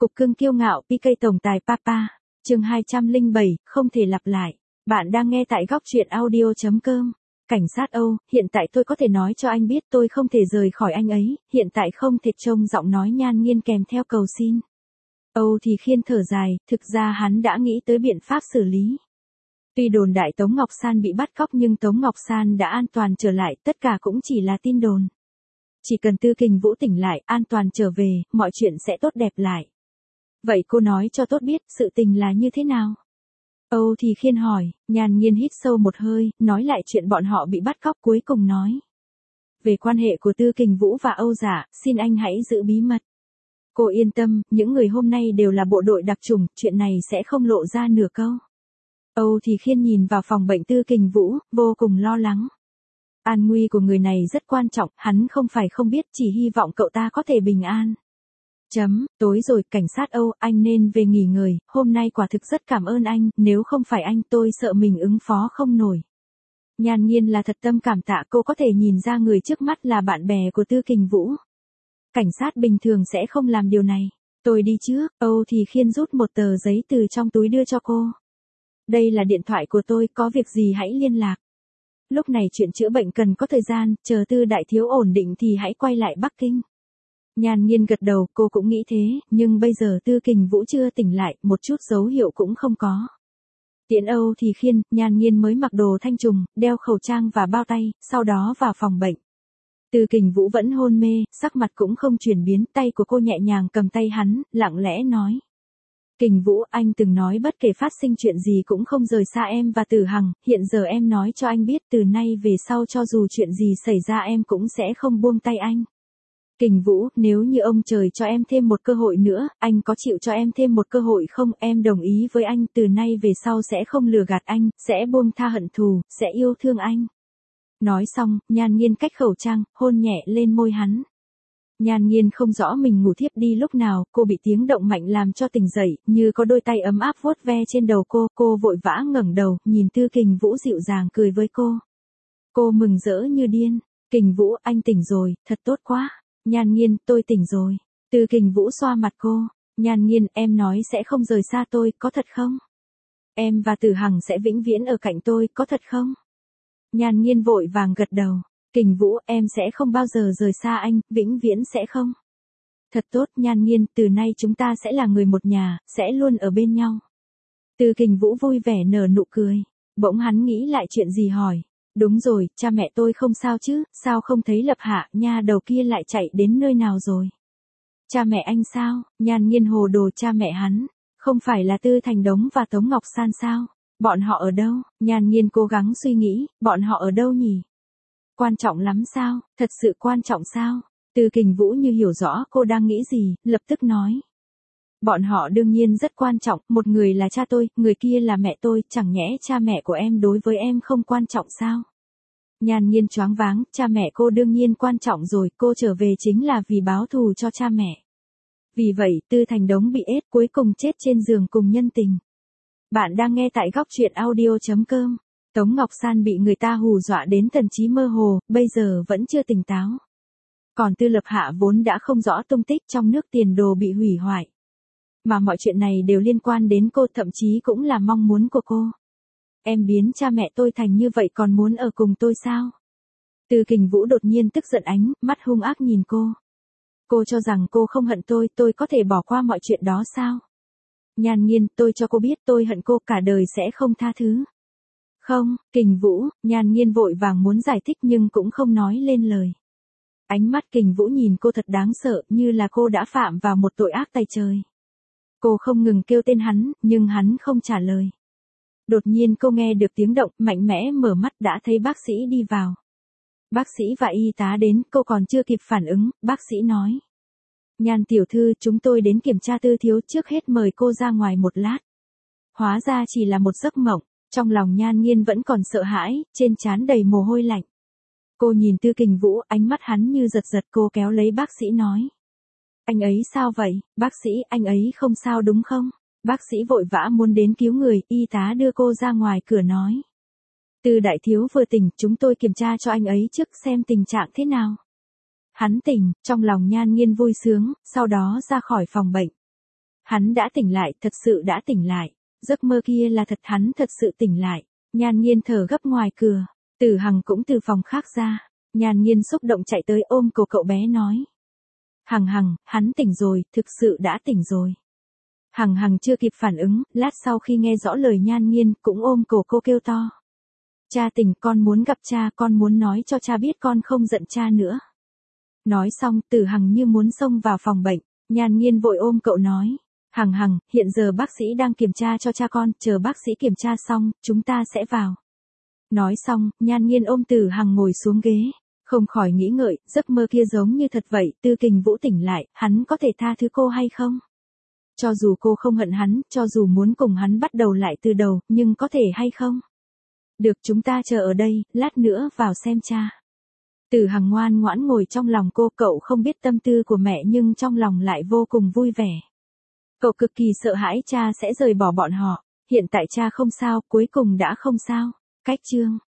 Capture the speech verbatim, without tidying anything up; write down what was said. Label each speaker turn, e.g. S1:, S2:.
S1: Cục cưng kiêu ngạo pê ca tổng tài Papa, chương hai trăm lẻ bảy, không thể lặp lại. Bạn đang nghe tại góc truyện audio.com. Cảnh sát Âu, hiện tại tôi có thể nói cho anh biết tôi không thể rời khỏi anh ấy, hiện tại không thể. Trông giọng nói Nhan Nghiên kèm theo cầu xin. Âu thì Khiên thở dài, thực ra hắn đã nghĩ tới biện pháp xử lý. Tuy đồn đại Tống Ngọc San bị bắt cóc nhưng Tống Ngọc San đã an toàn trở lại, tất cả cũng chỉ là tin đồn. Chỉ cần Tư Kình Vũ tỉnh lại, an toàn trở về, mọi chuyện sẽ tốt đẹp lại. Vậy cô nói cho tốt biết, sự tình là như thế nào? Âu thì Khiên hỏi, Nhan Nghiên hít sâu một hơi, nói lại chuyện bọn họ bị bắt cóc, cuối cùng nói. Về quan hệ của Tư Kình Vũ và Âu Giả, xin anh hãy giữ bí mật. Cô yên tâm, những người hôm nay đều là bộ đội đặc chủng, chuyện này sẽ không lộ ra nửa câu. Âu thì Khiên nhìn vào phòng bệnh Tư Kình Vũ, vô cùng lo lắng. An nguy của người này rất quan trọng, hắn không phải không biết, chỉ hy vọng cậu ta có thể bình an. Chấm, tối rồi, cảnh sát Âu, anh nên về nghỉ ngơi, hôm nay quả thực rất cảm ơn anh, nếu không phải anh tôi sợ mình ứng phó không nổi. Nhan Nghiên là thật tâm cảm tạ, cô có thể nhìn ra người trước mắt là bạn bè của Tư Kình Vũ. Cảnh sát bình thường sẽ không làm điều này. Tôi đi trước. Âu thì Khiên rút một tờ giấy từ trong túi đưa cho cô. Đây là điện thoại của tôi, có việc gì hãy liên lạc. Lúc này chuyện chữa bệnh cần có thời gian, chờ Tư đại thiếu ổn định thì hãy quay lại Bắc Kinh. Nhan Nghiên gật đầu, cô cũng nghĩ thế, nhưng bây giờ Tư Kình Vũ chưa tỉnh lại, một chút dấu hiệu cũng không có. Tiễn Âu thì Khiên, Nhan Nghiên mới mặc đồ thanh trùng, đeo khẩu trang và bao tay, sau đó vào phòng bệnh. Tư Kình Vũ vẫn hôn mê, sắc mặt cũng không chuyển biến, tay của cô nhẹ nhàng cầm tay hắn, lặng lẽ nói. Kình Vũ, anh từng nói bất kể phát sinh chuyện gì cũng không rời xa em và Tử Hằng, hiện giờ em nói cho anh biết từ nay về sau cho dù chuyện gì xảy ra em cũng sẽ không buông tay anh. Kình Vũ, nếu như ông trời cho em thêm một cơ hội nữa, anh có chịu cho em thêm một cơ hội không? Em đồng ý với anh, từ nay về sau sẽ không lừa gạt anh, sẽ buông tha hận thù, sẽ yêu thương anh. Nói xong, Nhan Nghiên cách khẩu trang, hôn nhẹ lên môi hắn. Nhan Nghiên không rõ mình ngủ thiếp đi lúc nào, cô bị tiếng động mạnh làm cho tỉnh dậy, như có đôi tay ấm áp vuốt ve trên đầu cô, cô vội vã ngẩng đầu, nhìn Tư Kình Vũ dịu dàng cười với cô. Cô mừng rỡ như điên. Kình Vũ, anh tỉnh rồi, thật tốt quá. Nhan Nghiên, tôi tỉnh rồi. Tư Kình Vũ xoa mặt cô. Nhan Nghiên, em nói sẽ không rời xa tôi, có thật không? Em và Tử Hằng sẽ vĩnh viễn ở cạnh tôi, có thật không? Nhan Nghiên vội vàng gật đầu. Kình Vũ, em sẽ không bao giờ rời xa anh, vĩnh viễn sẽ không. Thật tốt, Nhan Nghiên, từ nay chúng ta sẽ là người một nhà, sẽ luôn ở bên nhau. Tư Kình Vũ vui vẻ nở nụ cười. Bỗng hắn nghĩ lại chuyện gì hỏi. Đúng rồi, cha mẹ tôi không sao chứ, sao không thấy Lập Hạ, nha đầu kia lại chạy đến nơi nào rồi? Cha mẹ anh sao? Nhan Nghiên hồ đồ, cha mẹ hắn, không phải là Tư Thành Đống và Tống Ngọc San sao? Bọn họ ở đâu? Nhan Nghiên cố gắng suy nghĩ, bọn họ ở đâu nhỉ? Quan trọng lắm sao? Thật sự quan trọng sao? Tư Kình Vũ như hiểu rõ cô đang nghĩ gì, lập tức nói. Bọn họ đương nhiên rất quan trọng, một người là cha tôi, người kia là mẹ tôi, chẳng nhẽ cha mẹ của em đối với em không quan trọng sao? Nhan Nghiên choáng váng, cha mẹ cô đương nhiên quan trọng rồi, cô trở về chính là vì báo thù cho cha mẹ. Vì vậy, Tư Thành Đống bị ết, cuối cùng chết trên giường cùng nhân tình. Bạn đang nghe tại góc truyện audio.com. Tống Ngọc San bị người ta hù dọa đến thần trí mơ hồ, bây giờ vẫn chưa tỉnh táo. Còn Tư Lập Hạ vốn đã không rõ tung tích, trong nước tiền đồ bị hủy hoại. Mà mọi chuyện này đều liên quan đến cô, thậm chí cũng là mong muốn của cô. Em biến cha mẹ tôi thành như vậy còn muốn ở cùng tôi sao? Tư Kình Vũ đột nhiên tức giận, ánh mắt hung ác nhìn cô. Cô cho rằng cô không hận tôi, tôi có thể bỏ qua mọi chuyện đó sao? Nhan Nghiên, tôi cho cô biết tôi hận cô, cả đời sẽ không tha thứ. Không, Kình Vũ, Nhan Nghiên vội vàng muốn giải thích nhưng cũng không nói lên lời. Ánh mắt Kình Vũ nhìn cô thật đáng sợ, như là cô đã phạm vào một tội ác tày trời. Cô không ngừng kêu tên hắn, nhưng hắn không trả lời. Đột nhiên cô nghe được tiếng động, mạnh mẽ mở mắt đã thấy bác sĩ đi vào. Bác sĩ và y tá đến, cô còn chưa kịp phản ứng, bác sĩ nói. Nhan tiểu thư, chúng tôi đến kiểm tra Tư thiếu, trước hết mời cô ra ngoài một lát. Hóa ra chỉ là một giấc mộng, trong lòng Nhan Nghiên vẫn còn sợ hãi, trên trán đầy mồ hôi lạnh. Cô nhìn Tư Kình Vũ, ánh mắt hắn như giật giật, cô kéo lấy bác sĩ nói. Anh ấy sao vậy? Bác sĩ, anh ấy không sao đúng không? Bác sĩ vội vã muốn đến cứu người, y tá đưa cô ra ngoài cửa nói. Tư đại thiếu vừa tỉnh, chúng tôi kiểm tra cho anh ấy trước xem tình trạng thế nào. Hắn tỉnh, trong lòng Nhan Nghiên vui sướng, sau đó ra khỏi phòng bệnh. Hắn đã tỉnh lại, thật sự đã tỉnh lại. Giấc mơ kia là thật, hắn thật sự tỉnh lại. Nhan Nghiên thở gấp ngoài cửa. Tử Hằng cũng từ phòng khác ra. Nhan Nghiên xúc động chạy tới ôm cổ cậu bé nói. Hằng Hằng, hắn tỉnh rồi, thực sự đã tỉnh rồi. Hằng Hằng chưa kịp phản ứng, lát sau khi nghe rõ lời Nhan Nghiên cũng ôm cổ cô kêu to. Cha tỉnh, con muốn gặp cha, con muốn nói cho cha biết con không giận cha nữa. Nói xong, Tử Hằng như muốn xông vào phòng bệnh. Nhan Nghiên vội ôm cậu nói. Hằng Hằng, hiện giờ bác sĩ đang kiểm tra cho cha con, chờ bác sĩ kiểm tra xong, chúng ta sẽ vào. Nói xong, Nhan Nghiên ôm Tử Hằng ngồi xuống ghế. Không khỏi nghĩ ngợi, giấc mơ kia giống như thật vậy, Tư Kình Vũ tỉnh lại, hắn có thể tha thứ cô hay không? Cho dù cô không hận hắn, cho dù muốn cùng hắn bắt đầu lại từ đầu, nhưng có thể hay không? Được, chúng ta chờ ở đây, lát nữa vào xem cha. Tử Hằng ngoan ngoãn ngồi trong lòng cô, cậu không biết tâm tư của mẹ nhưng trong lòng lại vô cùng vui vẻ. Cậu cực kỳ sợ hãi cha sẽ rời bỏ bọn họ, hiện tại cha không sao, cuối cùng đã không sao. Cách chương